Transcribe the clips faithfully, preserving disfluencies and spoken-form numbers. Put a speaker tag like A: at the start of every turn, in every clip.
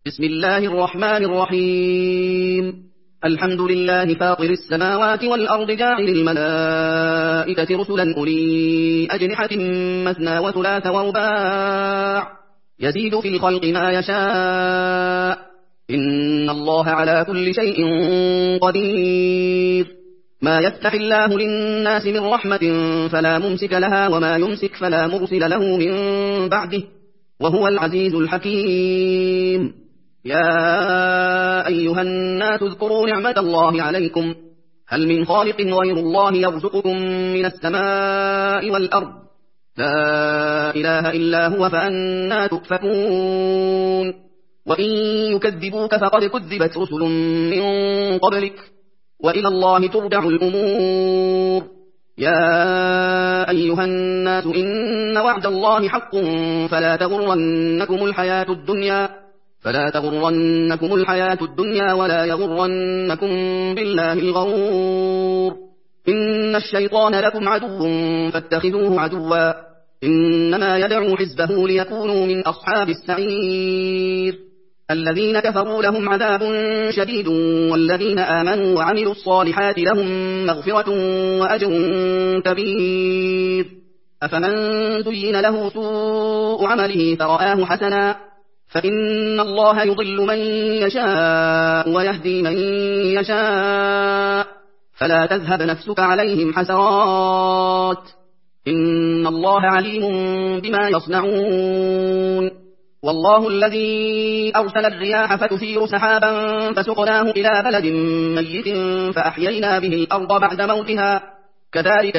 A: بسم الله الرحمن الرحيم. الحمد لله فاطر السماوات والأرض جاعل الملائكة رسلا أولي أجنحة مثنى وثلاث ورباع يزيد في الخلق ما يشاء إن الله على كل شيء قدير. ما يفتح الله للناس من رحمة فلا ممسك لها وما يمسك فلا مرسل له من بعده وهو العزيز الحكيم. يا أيها الناس اذكروا نعمة الله عليكم هل من خالق غير الله يرزقكم من السماء والأرض لا إله إلا هو فأنى تؤفكون. وإن يكذبوك فقد كذبت رسل من قبلك وإلى الله ترجع الأمور. يا أيها الناس إن وعد الله حق فلا تغرنكم الحياة الدنيا فلا تغرنكم الحياة الدنيا ولا يغرنكم بالله الغرور. إن الشيطان لكم عدو فاتخذوه عدوا إنما يدعو حزبه ليكونوا من أصحاب السعير. الذين كفروا لهم عذاب شديد والذين آمنوا وعملوا الصالحات لهم مغفرة وأجر كبير. أفمن زين له سوء عمله فرآه حسنا فإن الله يضل من يشاء ويهدي من يشاء فلا تذهب نفسك عليهم حسرات إن الله عليم بما يصنعون. والله الذي أرسل الرياح فتثير سحابا فسقناه إلى بلد ميت فأحيينا به الأرض بعد موتها كذلك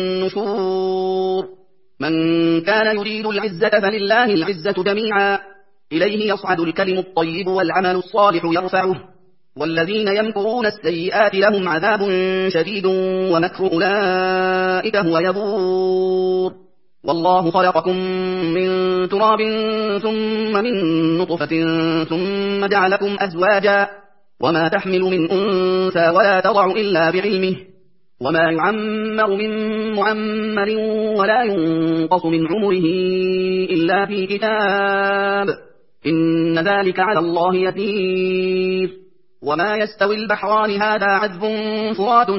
A: النشور. من كان يريد العزة فلله العزة جميعا إليه يصعد الكلم الطيب والعمل الصالح يرفعه والذين يمكرون السيئات لهم عذاب شديد ومكر أولئك هو يبور. والله خلقكم من تراب ثم من نطفة ثم جعلكم أزواجا وما تحمل من أنثى ولا تضع إلا بعلمه وما يعمر من معمر ولا ينقص من عمره إلا في كتاب إن ذلك على الله يسير. وما يستوي البحران هذا عذب فرات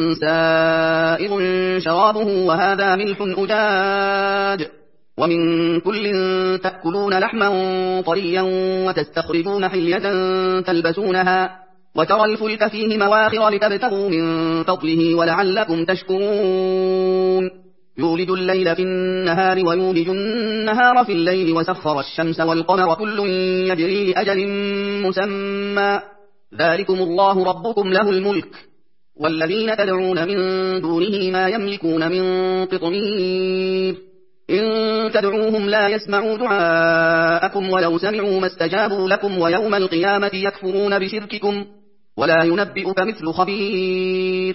A: سائر شرابه وهذا ملح أجاج ومن كل تأكلون لحما طريا وتستخرجون حلية تلبسونها وترى الفلك فيه مواخر لتبتغوا من فضله ولعلكم تشكرون. يولد الليل في النهار ويولد النهار في الليل وسخر الشمس والقمر كل يجري لأجل مسمى ذلكم الله ربكم له الملك والذين تدعون من دونه ما يملكون من قطمير إن تدعوهم لا يسمعوا دعاءكم ولو سمعوا ما استجابوا لكم ويوم القيامة يكفرون بشرككم ولا ينبئك مثل خبير.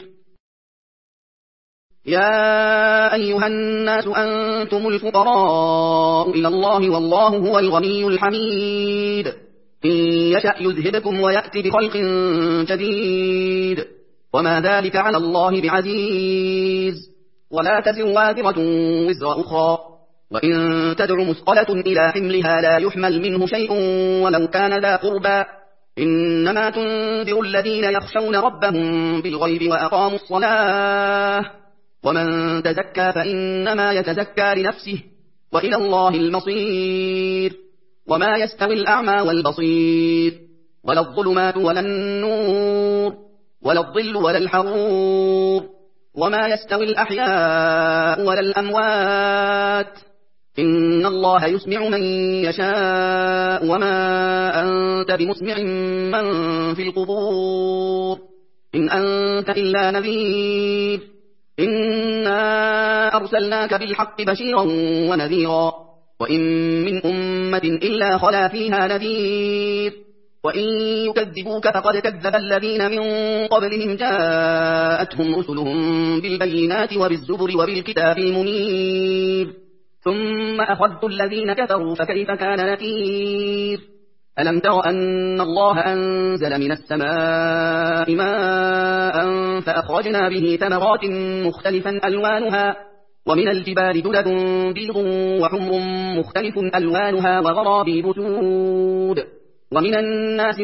A: يا أيها الناس أنتم الفقراء إلى الله والله هو الغني الحميد. إن يشأ يذهبكم ويأتي بخلق جديد وما ذلك على الله بعزيز. ولا تزر وازرة وزر أخرى وإن تدع مثقلة إلى حملها لا يحمل منه شيء ولو كان ذا قربى إنما تنذر الذين يخشون ربهم بالغيب وأقاموا الصلاة ومن تزكى فإنما يتزكى لنفسه وإلى الله المصير. وما يستوي الأعمى والبصير ولا الظلمات ولا النور ولا الظل ولا الحرور وما يستوي الأحياء ولا الأموات إن الله يسمع من يشاء وما أنت بمسمع من في القبور إن أنت إلا نذير. إنا أرسلناك بالحق بشيرا ونذيرا وإن من أمة إلا خلا فيها نذير وإن يكذبوك فقد كذب الذين من قبلهم جاءتهم رسلهم بالبينات وبالزبر وبالكتاب المنير ثم أخذت الذين كفروا فكيف كان نكير. ألم تر أن الله أنزل من السماء ماء فأخرجنا به ثمرات مختلفا ألوانها ومن الجبال جدد بيض وحمر مختلف ألوانها وغرابيب سود ومن الناس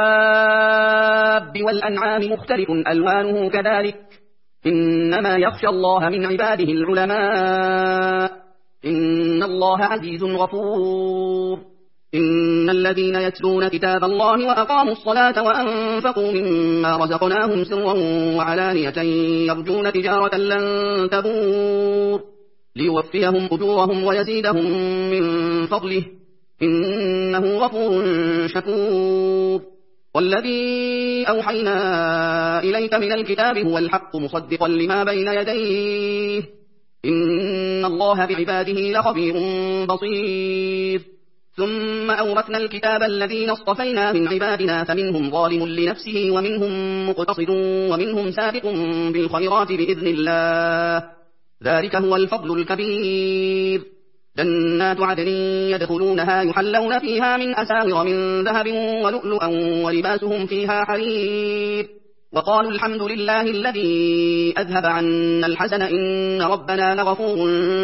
A: والدواب والأنعام مختلف ألوانه كذلك إنما يخشى الله من عباده العلماء إن الله عزيز غفور إن الذين يتلون كتاب الله وأقاموا الصلاة وأنفقوا مما رزقناهم سرا وعلانية يرجون تجارة لن تبور ليوفيهم أجورهم ويزيدهم من فضله إنه غفور شكور والذي أوحينا إليك من الكتاب هو الحق مصدقا لما بين يديه إن الله بعباده لخبير بصير ثم أورثنا الكتاب الذين اصطفينا من عبادنا فمنهم ظالم لنفسه ومنهم مقتصد ومنهم سابق بالخيرات بإذن الله ذلك هو الفضل الكبير جنات عدن يدخلونها يحلون فيها من أساور من ذهب ولؤلؤا ولباسهم فيها حرير وقالوا الحمد لله الذي أذهب عنا الحزن إن ربنا لغفور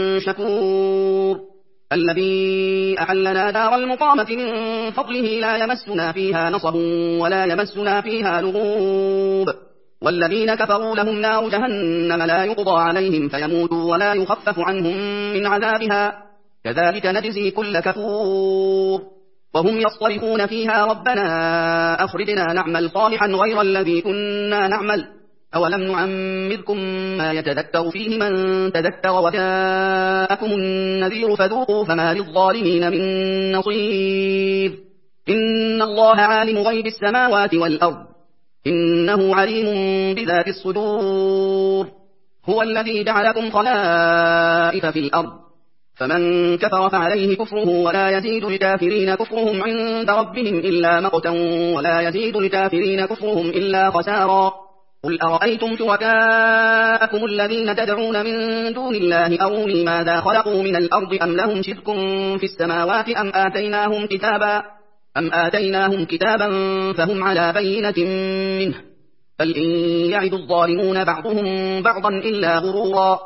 A: شكور الذي أحلنا دار المقامة من فضله لا يمسنا فيها نصب ولا يمسنا فيها لغوب والذين كفروا لهم نار جهنم لا يقضى عليهم فيموتوا ولا يخفف عنهم من عذابها كذلك نجزي كل كفور وهم يصطرخون فيها ربنا أخرجنا نعمل صالحا غير الذي كنا نعمل أولم نعمركم ما يتذكر فيه من تذكر وجاءكم النذير فذوقوا فما للظالمين من نصير إن الله عالم غيب السماوات والأرض إنه عليم بذات الصدور هو الذي جعلكم خلائف في الأرض فمن كفر فعليه كفره ولا يزيد الكافرين كفرهم عند ربهم إلا مقتا ولا يزيد الكافرين كفرهم إلا خسارا قل أرأيتم شركاءكم الذين تدعون من دون الله أروني ماذا خلقوا من الأرض أم لهم شرك في السماوات أم آتيناهم كتابا أم آتيناهم كتابا فهم على بينة منه بل إن يعد الظالمون بعضهم بعضا إلا غرورا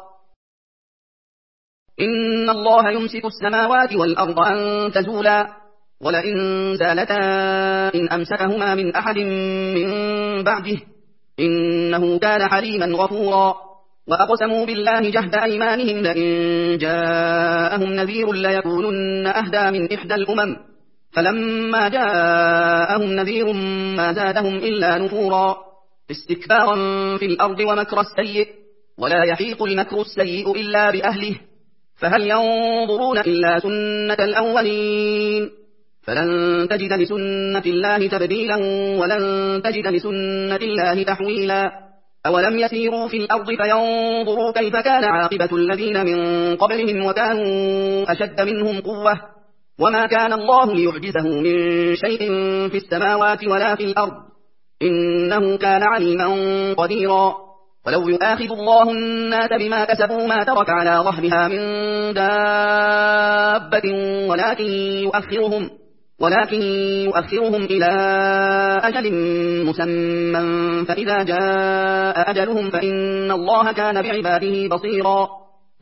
A: إن الله يمسك السماوات والأرض أن تزولا ولئن زالتا إن أمسكهما من أحد من بعده إنه كان حليما غفورا وأقسموا بالله جهد أيمانهم لئن جاءهم نذير ليكونن أهدى من إحدى الأمم فلما جاءهم نذير ما زادهم إلا نفورا استكبارا في الأرض ومكر السيء ولا يحيق المكر السيء إلا بأهله فهل ينظرون إلا سنة الأولين فلن تجد لسنة الله تبديلا ولن تجد لسنة الله تحويلا أولم يسيروا في الأرض فينظروا كيف كان عاقبة الذين من قبلهم وكانوا أشد منهم قوة وما كان الله ليعجزه من شيء في السماوات ولا في الأرض إنه كان عليما قديرا ولو يؤاخذ الله الناس بما كسبوا ما ترك على ظهرها من دابة ولكن يؤخرهم ولكن يؤخرهم إلى أجل مسمى فإذا جاء أجلهم فإن الله كان بعباده بصيرا